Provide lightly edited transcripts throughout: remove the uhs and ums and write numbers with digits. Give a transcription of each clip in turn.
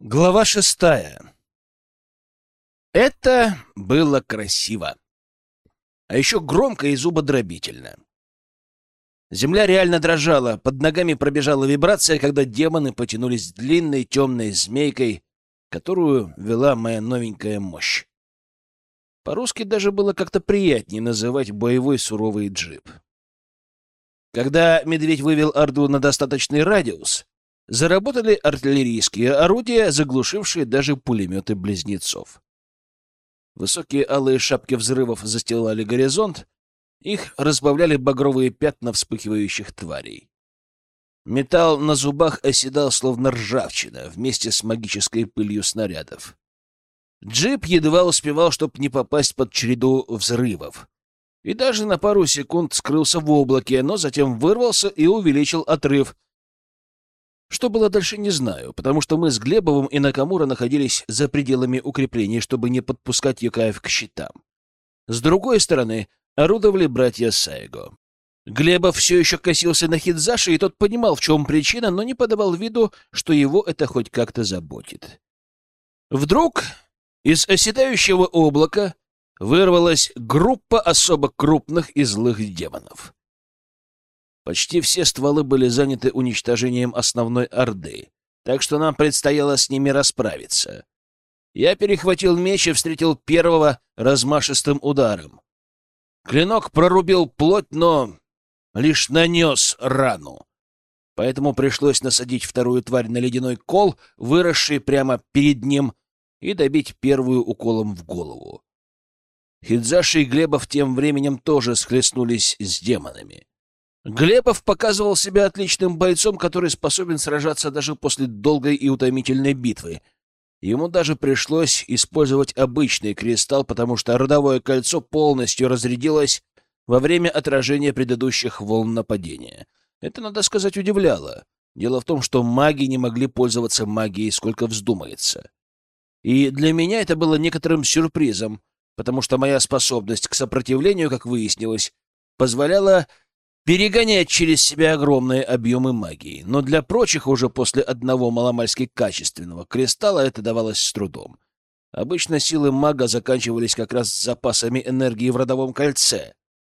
Глава 6. Это было красиво. А еще громко и зубодробительно. Земля реально дрожала, под ногами пробежала вибрация, когда демоны потянулись длинной темной змейкой, которую вела моя новенькая мощь. По-русски даже было как-то приятнее называть боевой суровый джип. Когда медведь вывел Орду на достаточный радиус, заработали артиллерийские орудия, заглушившие даже пулеметы близнецов. Высокие алые шапки взрывов застилали горизонт, их разбавляли багровые пятна вспыхивающих тварей. Металл на зубах оседал, словно ржавчина, вместе с магической пылью снарядов. Джип едва успевал, чтобы не попасть под череду взрывов, и даже на пару секунд скрылся в облаке, но затем вырвался и увеличил отрыв. Что было дальше, не знаю, потому что мы с Глебовым и Накамура находились за пределами укреплений, чтобы не подпускать Юкаев к щитам. С другой стороны орудовали братья Сайго. Глебов все еще косился на Хидзаши, и тот понимал, в чем причина, но не подавал виду, что его это хоть как-то заботит. Вдруг из оседающего облака вырвалась группа особо крупных и злых демонов. Почти все стволы были заняты уничтожением основной орды, так что нам предстояло с ними расправиться. Я перехватил меч и встретил первого размашистым ударом. Клинок прорубил плоть, но лишь нанес рану. Поэтому пришлось насадить вторую тварь на ледяной кол, выросший прямо перед ним, и добить первую уколом в голову. Хидзаши и Глебов тем временем тоже схлестнулись с демонами. Глебов показывал себя отличным бойцом, который способен сражаться даже после долгой и утомительной битвы. Ему даже пришлось использовать обычный кристалл, потому что родовое кольцо полностью разрядилось во время отражения предыдущих волн нападения. Это, надо сказать, удивляло. Дело в том, что маги не могли пользоваться магией, сколько вздумается. И для меня это было некоторым сюрпризом, потому что моя способность к сопротивлению, как выяснилось, позволяла перегонять через себя огромные объемы магии, но для прочих уже после одного маломальски качественного кристалла это давалось с трудом. Обычно силы мага заканчивались как раз с запасами энергии в родовом кольце.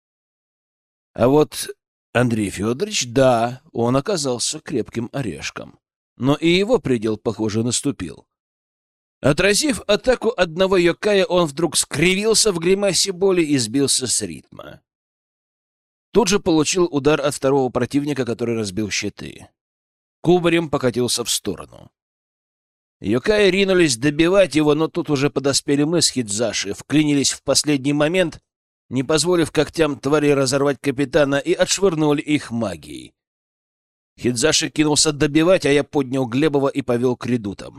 А вот Андрей Федорович, да, он оказался крепким орешком. Но и его предел, похоже, наступил. Отразив атаку одного Йокая, он вдруг скривился в гримасе боли и сбился с ритма. Тут же получил удар от второго противника, который разбил щиты. Кубарем покатился в сторону. Йокаи ринулись добивать его, но тут уже подоспели мы с Хидзаши, вклинились в последний момент, не позволив когтям твари разорвать капитана, и отшвырнули их магией. Хидзаши кинулся добивать, а я поднял Глебова и повел к редутам.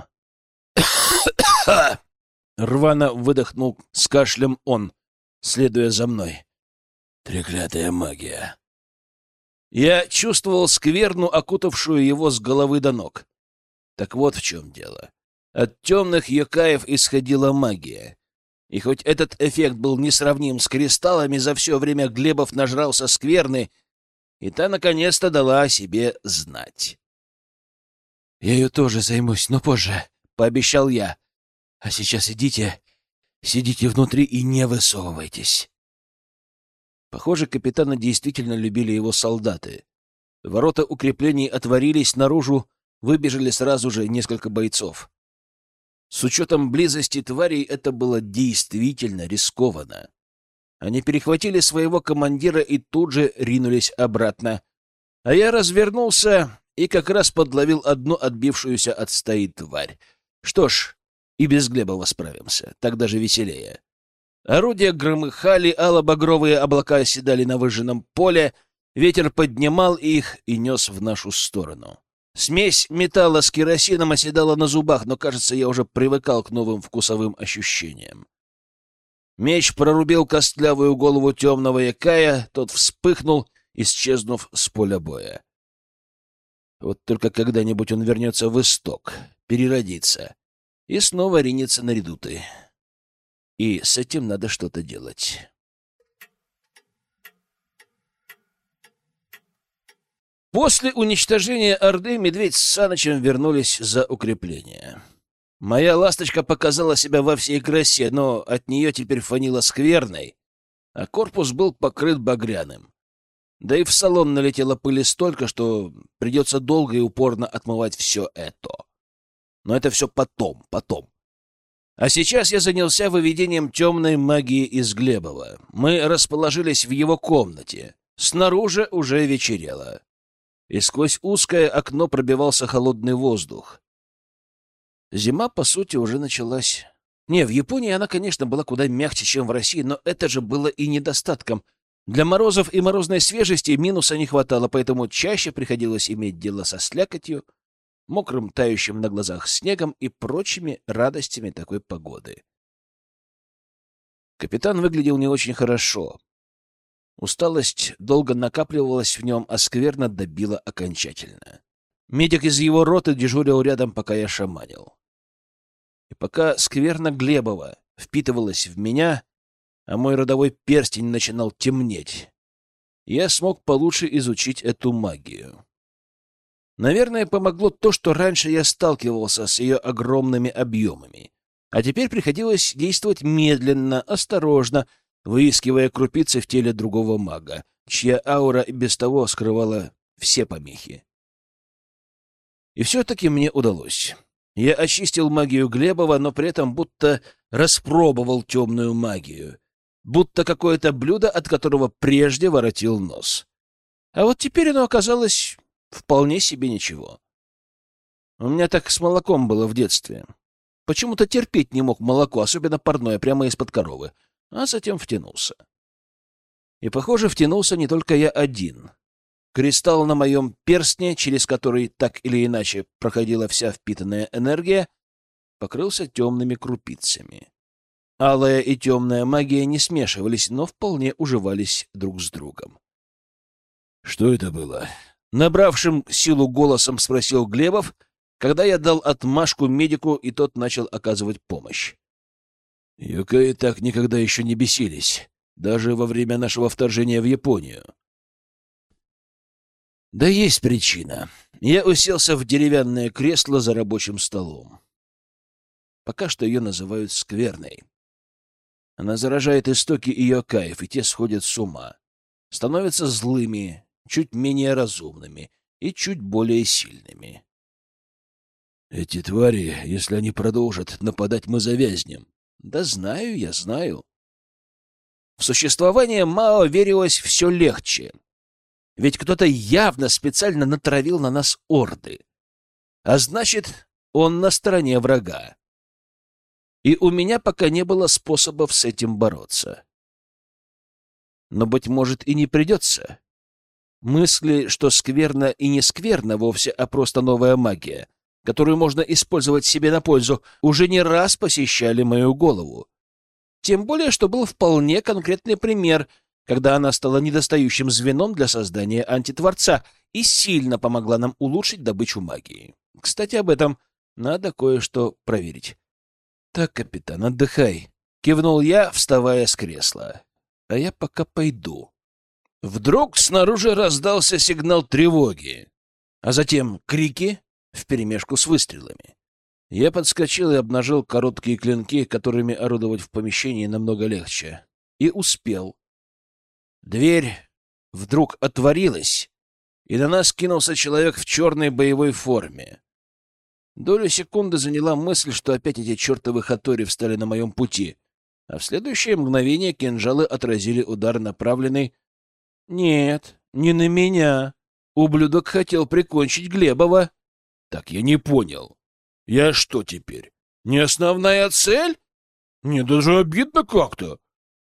Рвано выдохнул с кашлем он, следуя за мной. Треклятая магия. Я чувствовал скверну, окутавшую его с головы до ног. Так вот в чем дело. От темных Йокаев исходила магия. И хоть этот эффект был несравним с кристаллами, за все время Глебов нажрался скверны, и та наконец-то дала о себе знать. «Я ее тоже займусь, но позже», — пообещал я. «А сейчас сидите внутри и не высовывайтесь». Похоже, капитана действительно любили его солдаты. Ворота укреплений отворились, наружу выбежали сразу же несколько бойцов. С учетом близости тварей это было действительно рискованно. Они перехватили своего командира и тут же ринулись обратно. А я развернулся и как раз подловил одну отбившуюся от стаи тварь. Что ж, и без Глебова справимся, так даже веселее. Орудия громыхали, ало-багровые облака оседали на выжженном поле, ветер поднимал их и нес в нашу сторону. Смесь металла с керосином оседала на зубах, но, кажется, я уже привыкал к новым вкусовым ощущениям. Меч прорубил костлявую голову темного Якая, тот вспыхнул, исчезнув с поля боя. Вот только когда-нибудь он вернется в исток, переродится и снова ринется на редуты. И с этим надо что-то делать. После уничтожения Орды Медведь с Санычем вернулись за укрепление. Моя ласточка показала себя во всей красе, но от нее теперь фанило скверной, а корпус был покрыт багряным. Да и в салон налетело пыли столько, что придется долго и упорно отмывать все это. Но это все потом. А сейчас я занялся выведением темной магии из Глебова. Мы расположились в его комнате. Снаружи уже вечерело. И сквозь узкое окно пробивался холодный воздух. Зима, по сути, уже началась. Не, в Японии она, конечно, была куда мягче, чем в России, но это же было и недостатком. Для морозов и морозной свежести минуса не хватало, поэтому чаще приходилось иметь дело со слякотью, мокрым тающим на глазах снегом и прочими радостями такой погоды. Капитан выглядел не очень хорошо. Усталость долго накапливалась в нем, а скверно добила окончательно. Медик из его роты дежурил рядом, пока я шаманил. И пока скверно Глебова впитывалась в меня, а мой родовой перстень начинал темнеть, я смог получше изучить эту магию. Наверное, помогло то, что раньше я сталкивался с ее огромными объемами, а теперь приходилось действовать медленно, осторожно, выискивая крупицы в теле другого мага, чья аура и без того скрывала все помехи. И все-таки мне удалось. Я очистил магию Глебова, но при этом будто распробовал темную магию, будто какое-то блюдо, от которого прежде воротил нос. А вот теперь оно оказалось вполне себе ничего. У меня так с молоком было в детстве. Почему-то терпеть не мог молоко, особенно парное, прямо из-под коровы, а затем втянулся. И, похоже, втянулся не только я один. Кристалл на моем перстне, через который так или иначе проходила вся впитанная энергия, покрылся темными крупицами. Алая и темная магия не смешивались, но вполне уживались друг с другом. — Что это было? — набравшим силу голосом спросил Глебов, когда я дал отмашку медику, и тот начал оказывать помощь. — Юкаи так никогда еще не бесились, даже во время нашего вторжения в Японию. Да есть причина. Я уселся в деревянное кресло за рабочим столом. Пока что ее называют скверной. Она заражает истоки иокаев, и те сходят с ума, становятся злыми, чуть менее разумными и чуть более сильными. Эти твари, если они продолжат нападать, мы завязнем. Да знаю, я знаю. В существование Мао верилось все легче. Ведь кто-то явно специально натравил на нас орды. А значит, он на стороне врага. И у меня пока не было способов с этим бороться. Но, быть может, и не придется. Мысли, что скверно и не скверно вовсе, а просто новая магия, которую можно использовать себе на пользу, уже не раз посещали мою голову. Тем более, что был вполне конкретный пример — когда она стала недостающим звеном для создания антитворца и сильно помогла нам улучшить добычу магии. Кстати, об этом надо кое-что проверить. — Так, капитан, отдыхай, — кивнул я, вставая с кресла. — А я пока пойду. Вдруг снаружи раздался сигнал тревоги, а затем крики вперемешку с выстрелами. Я подскочил и обнажил короткие клинки, которыми орудовать в помещении намного легче. И успел. Дверь вдруг отворилась, и на нас кинулся человек в черной боевой форме. Долю секунды заняла мысль, что опять эти чертовы хатори встали на моем пути, а в следующее мгновение кинжалы отразили удар, направленный... Нет, не на меня. Ублюдок хотел прикончить Глебова. Так я не понял. Я что теперь? Не основная цель? Мне даже обидно как-то.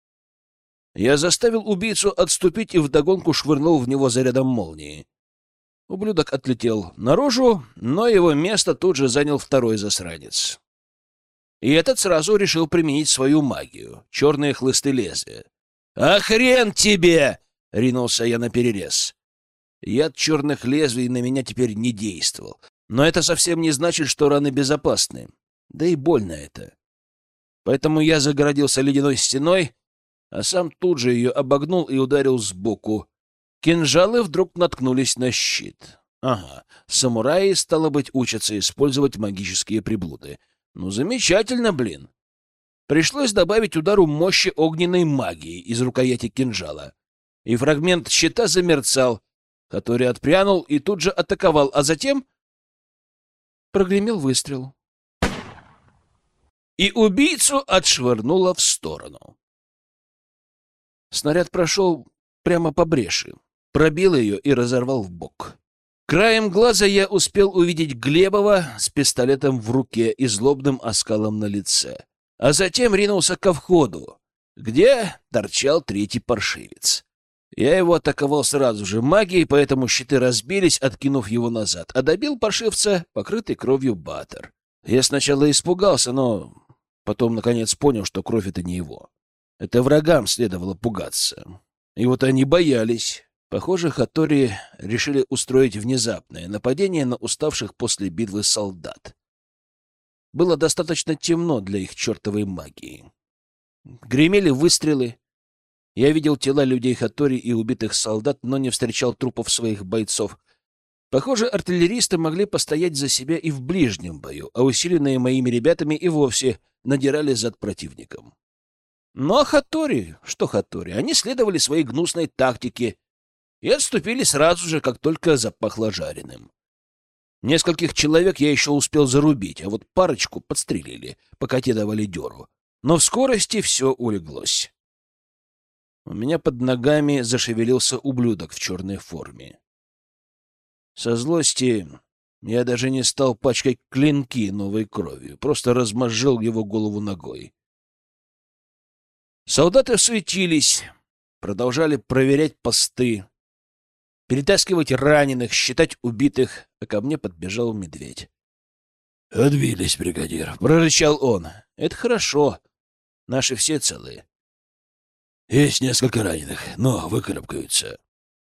Я заставил убийцу отступить и вдогонку швырнул в него зарядом молнии. Ублюдок отлетел наружу, но его место тут же занял второй засранец. И этот сразу решил применить свою магию — черные хлысты лезвия. «А хрен тебе!» — ринулся я наперерез. Яд черных лезвий на меня теперь не действовал, но это совсем не значит, что раны безопасны. Да и больно это. Поэтому я загородился ледяной стеной, а сам тут же ее обогнул и ударил сбоку. Кинжалы вдруг наткнулись на щит. Ага, самураи, стало быть, учатся использовать магические приблуды. Ну, замечательно, блин. Пришлось добавить удару мощи огненной магии из рукояти кинжала. И фрагмент щита замерцал, который отпрянул и тут же атаковал, а затем прогремел выстрел. И убийцу отшвырнуло в сторону. Снаряд прошел прямо по бреши, пробил ее и разорвал в бок. Краем глаза я успел увидеть Глебова с пистолетом в руке и злобным оскалом на лице, а затем ринулся ко входу, где торчал третий паршивец. Я его атаковал сразу же магией, поэтому щиты разбились, откинув его назад, а добил паршивца, покрытый кровью Баттер. Я сначала испугался, но потом, наконец, понял, что кровь — это не его. Это врагам следовало пугаться. И вот они боялись. Похоже, Хаттори решили устроить внезапное нападение на уставших после битвы солдат. Было достаточно темно для их чертовой магии. Гремели выстрелы. Я видел тела людей Хаттори и убитых солдат, но не встречал трупов своих бойцов. Похоже, артиллеристы могли постоять за себя и в ближнем бою, а усиленные моими ребятами и вовсе надирали зад противникам. Но Хаттори, что Хаттори, они следовали своей гнусной тактике и отступили сразу же, как только запахло жареным. Нескольких человек я еще успел зарубить, а вот парочку подстрелили, пока те давали дёру. Но в скорости все улеглось. У меня под ногами зашевелился ублюдок в черной форме. Со злости я даже не стал пачкать клинки новой кровью, просто размозжил его голову ногой. Солдаты суетились, продолжали проверять посты, перетаскивать раненых, считать убитых, а ко мне подбежал медведь. — Отбились, бригадир, — прорычал он. — Это хорошо. Наши все целые. Есть несколько раненых, но выкарабкаются.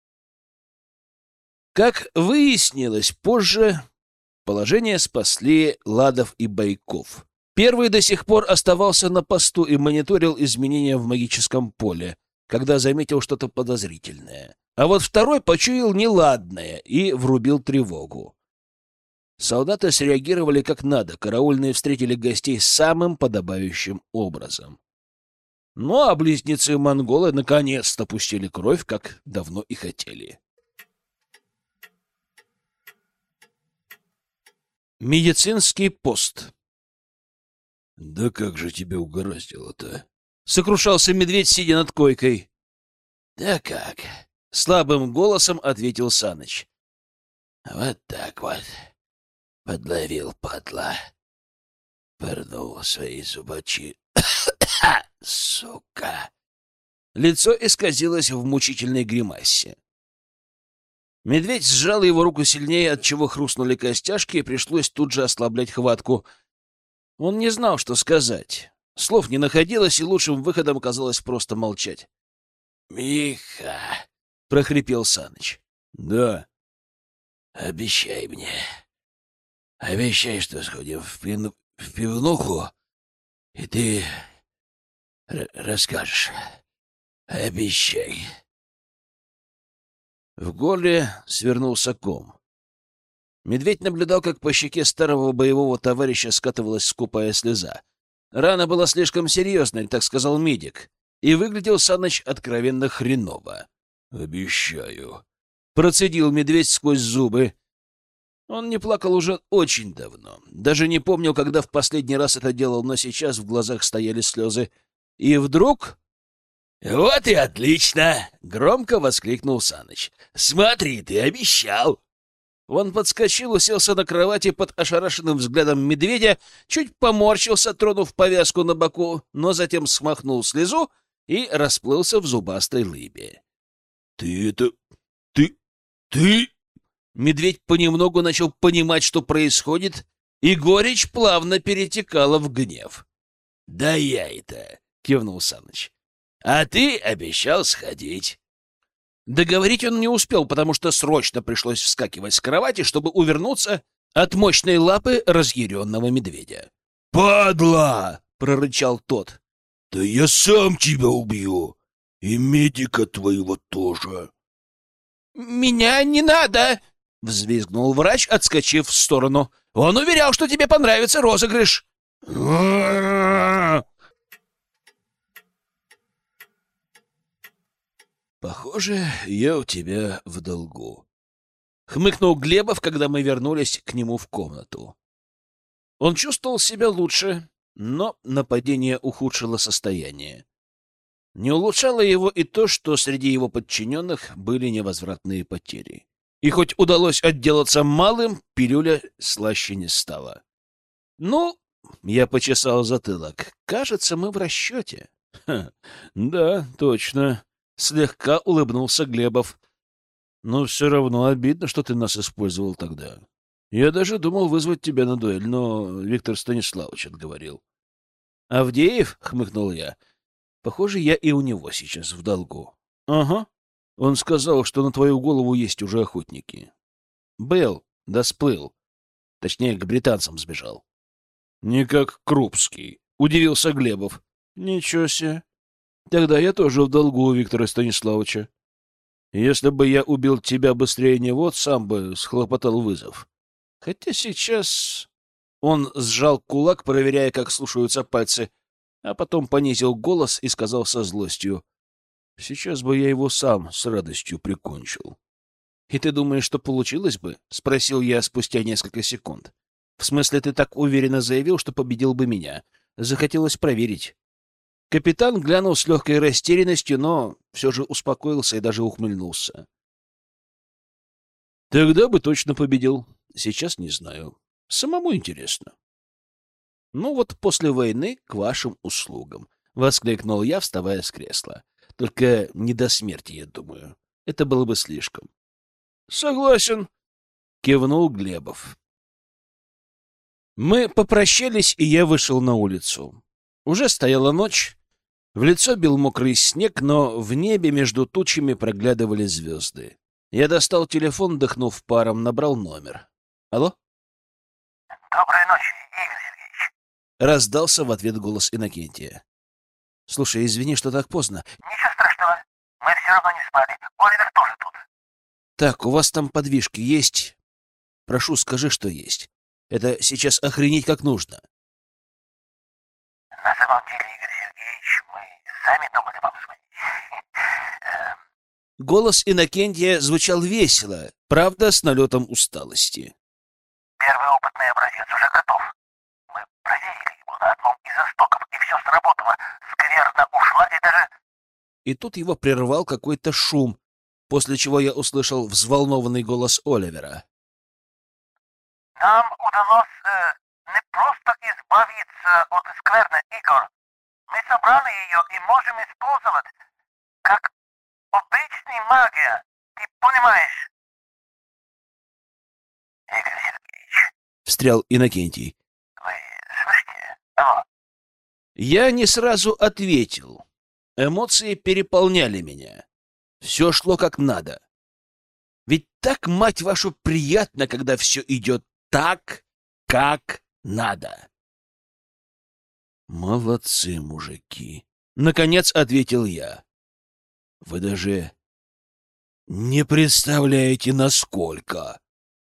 Как выяснилось позже, положение спасли Ладов и Байков. Первый до сих пор оставался на посту и мониторил изменения в магическом поле, когда заметил что-то подозрительное. А вот второй почуял неладное и врубил тревогу. Солдаты среагировали как надо, караульные встретили гостей самым подобающим образом. Ну а близнецы-монголы наконец-то пустили кровь, как давно и хотели. Медицинский пост. — Да как же тебя угораздило-то? — сокрушался медведь, сидя над койкой. — Да как? — слабым голосом ответил Саныч. — Вот так вот. Подловил, падла. Пырнул свои зубачи. Сука! Лицо исказилось в мучительной гримасе. Медведь сжал его руку сильнее, отчего хрустнули костяшки, и пришлось тут же ослаблять хватку. Он не знал, что сказать. Слов не находилось, и лучшим выходом оказалось просто молчать. — Миха! — прохрипел Саныч. — Да. — Обещай мне. Обещай, что сходим в пивнуху, и ты расскажешь. Обещай. В горле свернулся ком. Медведь наблюдал, как по щеке старого боевого товарища скатывалась скупая слеза. Рана была слишком серьезной, так сказал медик, и выглядел Саныч откровенно хреново. — Обещаю, — процедил медведь сквозь зубы. Он не плакал уже очень давно. Даже не помнил, когда в последний раз это делал, но сейчас в глазах стояли слезы. И вдруг... — Вот и отлично! — громко воскликнул Саныч. — Смотри, ты обещал! Он подскочил, уселся на кровати под ошарашенным взглядом медведя, чуть поморщился, тронув повязку на боку, но затем смахнул слезу и расплылся в зубастой лыбе. — Ты это... Ты... Медведь понемногу начал понимать, что происходит, и горечь плавно перетекала в гнев. — Да я это... — кивнул Саныч. — А ты обещал сходить. Договорить он не успел, потому что срочно пришлось вскакивать с кровати, чтобы увернуться от мощной лапы разъяренного медведя. «Падла!» — прорычал тот. «Да я сам тебя убью! И медика твоего тоже!» «Меня не надо!» — взвизгнул врач, отскочив в сторону. «Он уверял, что тебе понравится розыгрыш!» Похоже, я у тебя в долгу. Хмыкнул Глебов, когда мы вернулись к нему в комнату. Он чувствовал себя лучше, но нападение ухудшило состояние. Не улучшало его и то, что среди его подчиненных были невозвратные потери. И хоть удалось отделаться малым, пилюля слаще не стала. Ну, я почесал затылок. Кажется, мы в расчете. Да, точно. Слегка улыбнулся Глебов. Но все равно обидно, что ты нас использовал тогда. Я даже думал вызвать тебя на дуэль, но Виктор Станиславович отговорил. Авдеев? — хмыкнул я. Похоже, я и у него сейчас в долгу. Ага. Он сказал, что на твою голову есть уже охотники. Был, да сплыл. Точнее, к британцам сбежал. Не как Крупский, — удивился Глебов. Ничего себе. Тогда я тоже в долгу у Виктора Станиславовича. Если бы я убил тебя быстрее него, сам бы схлопотал вызов. Хотя сейчас... Он сжал кулак, проверяя, как слушаются пальцы, а потом понизил голос и сказал со злостью: «Сейчас бы я его сам с радостью прикончил». «И ты думаешь, что получилось бы?» — спросил я спустя несколько секунд. «В смысле, ты так уверенно заявил, что победил бы меня? Захотелось проверить». Капитан глянул с легкой растерянностью, но все же успокоился и даже ухмыльнулся. «Тогда бы точно победил. Сейчас не знаю. Самому интересно». «Ну вот после войны к вашим услугам», — воскликнул я, вставая с кресла. «Только не до смерти, я думаю. Это было бы слишком». «Согласен», — кивнул Глебов. Мы попрощались, и я вышел на улицу. Уже стояла ночь. В лицо бил мокрый снег, но в небе между тучами проглядывали звезды. Я достал телефон, дыхнув паром, набрал номер. «Алло?» «Доброй ночи, Игорь Сергеевич!» Раздался в ответ голос Иннокентия. «Слушай, извини, что так поздно». «Ничего страшного. Мы все равно не спали. Оливер тоже тут». «Так, у вас там подвижки есть? Прошу, скажи, что есть. Это сейчас охренеть как нужно». «На самом деле, Игорь Сергеевич, мы сами думали вам звонить». Голос Иннокентия звучал весело, правда, с налетом усталости. «Первый опытный образец уже готов. Мы проверили его на одном из истоков, и все сработало. Скверна ушла, и даже...» И тут его прервал какой-то шум, после чего я услышал взволнованный голос Оливера. «Нам удалось не просто избавиться от скверны, Игорь. Мы собрали ее и можем использовать как обычный магия. Ты понимаешь?» «Игорь Сергеевич, Встрял Иннокентий. вы слышите? Алло?» Я не сразу ответил. Эмоции переполняли меня. Все шло как надо. Ведь так, мать вашу, приятно, когда все идет так, как надо. Молодцы, мужики. Наконец ответил я. Вы даже не представляете, насколько.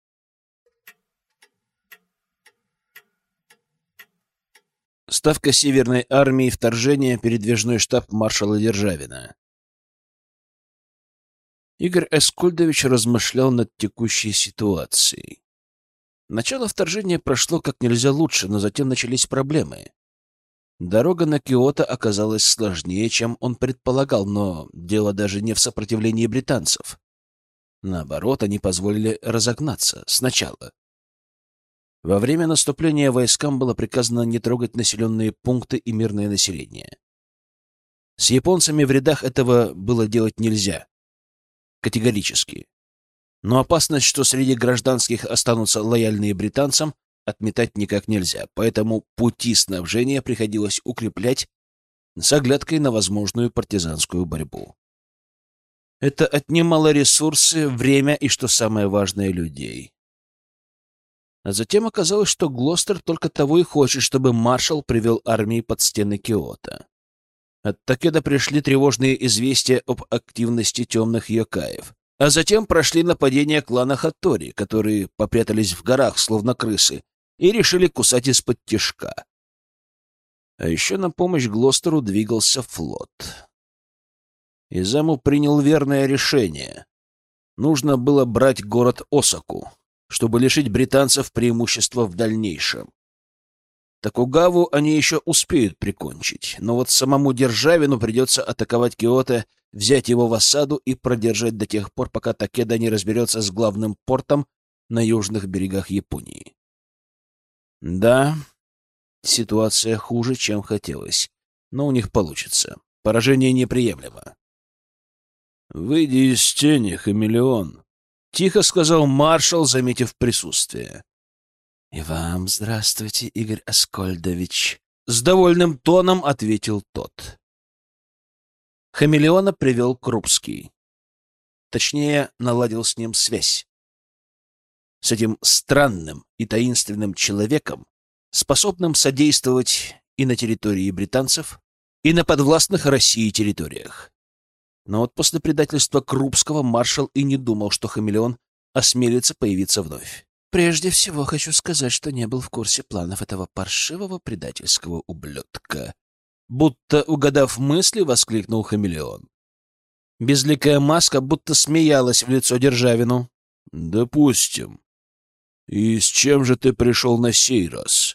Ставка Северной армии, вторжение, передвижной штаб маршала Державина. Игорь Аскольдович размышлял над текущей ситуацией. Начало вторжения прошло как нельзя лучше, но затем начались проблемы. Дорога на Киото оказалась сложнее, чем он предполагал, но дело даже не в сопротивлении британцев. Наоборот, они позволили разогнаться сначала. Во время наступления войскам было приказано не трогать населенные пункты и мирное население. С японцами в рядах этого было делать нельзя. Категорически. Но опасность, что среди гражданских останутся лояльные британцам, отметать никак нельзя, поэтому пути снабжения приходилось укреплять с оглядкой на возможную партизанскую борьбу. Это отнимало ресурсы, время и, что самое важное, людей. А затем оказалось, что Глостер только того и хочет, чтобы маршал привел армии под стены Киото. От Такеда пришли тревожные известия об активности темных йокаев. А затем прошли нападения клана Хаттори, которые попрятались в горах, словно крысы, и решили кусать из-под тишка. А еще на помощь Глостеру двигался флот. И заму принял верное решение. Нужно было брать город Осаку, чтобы лишить британцев преимущества в дальнейшем. Токугаву они еще успеют прикончить, но вот самому Державину придется атаковать Киото, взять его в осаду и продержать до тех пор, пока Такеда не разберется с главным портом на южных берегах Японии. Да, ситуация хуже, чем хотелось, но у них получится. Поражение неприемлемо. «Выйди из тени, хамелеон», — тихо сказал маршал, заметив присутствие. «И вам здравствуйте, Игорь Аскольдович», — с довольным тоном ответил тот. Хамелеона привел Крупский. Точнее, наладил с ним связь. С этим странным и таинственным человеком, способным содействовать и на территории британцев, и на подвластных России территориях. Но вот после предательства Крупского маршал и не думал, что хамелеон осмелится появиться вновь. «Прежде всего хочу сказать, что не был в курсе планов этого паршивого предательского ублюдка». Будто угадав мысли, воскликнул хамелеон. Безликая маска будто смеялась в лицо Державину. «Допустим. И с чем же ты пришел на сей раз?»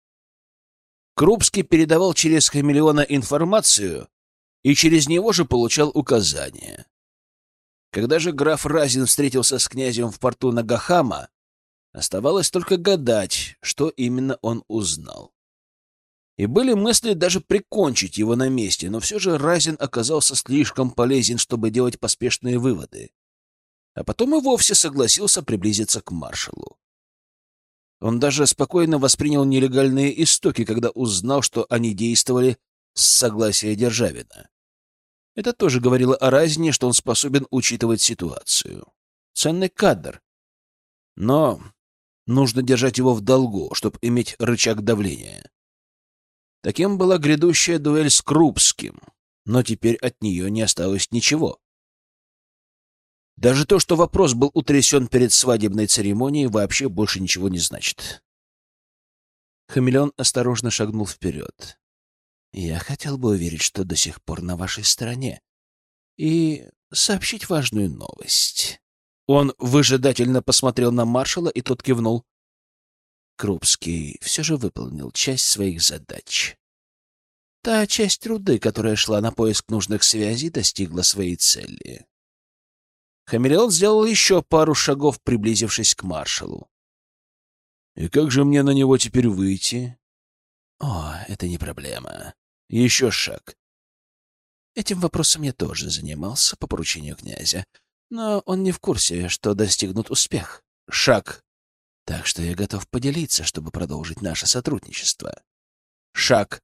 Крупский передавал через хамелеона информацию и через него же получал указания. Когда же граф Разин встретился с князем в порту Нагахама, оставалось только гадать, что именно он узнал. И были мысли даже прикончить его на месте, но все же Разин оказался слишком полезен, чтобы делать поспешные выводы. А потом и вовсе согласился приблизиться к маршалу. Он даже спокойно воспринял нелегальные истоки, когда узнал, что они действовали с согласия Державина. Это тоже говорило о Разине, что он способен учитывать ситуацию. Ценный кадр. Но нужно держать его в долгу, чтобы иметь рычаг давления. Таким была грядущая дуэль с Крупским, но теперь от нее не осталось ничего. Даже то, что вопрос был утрясен перед свадебной церемонией, вообще больше ничего не значит. Хамелеон осторожно шагнул вперед. «Я хотел бы уверить, что до сих пор на вашей стороне, и сообщить важную новость». Он выжидательно посмотрел на маршала, и тот кивнул. Крупский все же выполнил часть своих задач. Та часть руды, которая шла на поиск нужных связей, достигла своей цели. Хамелеон сделал еще пару шагов, приблизившись к маршалу. «И как же мне на него теперь выйти?» «О, это не проблема. Еще шаг. Этим вопросом я тоже занимался по поручению князя, но он не в курсе, что достигнут успех. Шаг. Так что я готов поделиться, чтобы продолжить наше сотрудничество. Шаг.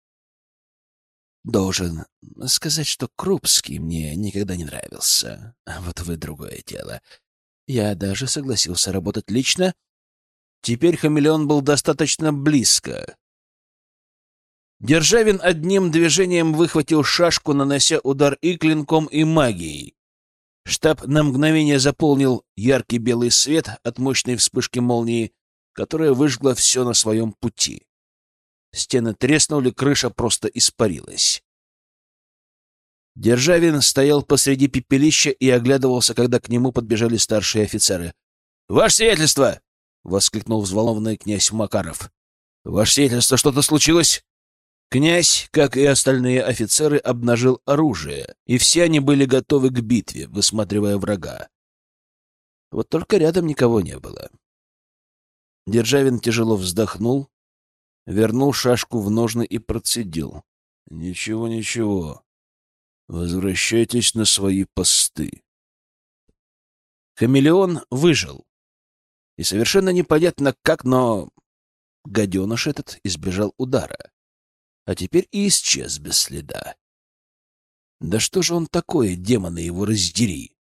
Должен сказать, что Крупский мне никогда не нравился. А вот вы — другое дело. Я даже согласился работать лично. Теперь хамелеон был достаточно близко. Державин одним движением выхватил шашку, нанося удар и клинком, и магией. Штаб на мгновение заполнил яркий белый свет от мощной вспышки молнии, которая выжгла все на своем пути. Стены треснули, крыша просто испарилась. Державин стоял посреди пепелища и оглядывался, когда к нему подбежали старшие офицеры. «Ваше сиятельство!» — воскликнул взволнованный князь Макаров. «Ваше сиятельство, что-то случилось?» Князь, как и остальные офицеры, обнажил оружие, и все они были готовы к битве, высматривая врага. Вот только рядом никого не было. Державин тяжело вздохнул, вернул шашку в ножны и процедил. «Ничего, ничего. Возвращайтесь на свои посты». Хамелеон выжил. И совершенно непонятно как, но гаденыш этот избежал удара. А теперь и исчез без следа. Да что же он такое, демоны его раздери?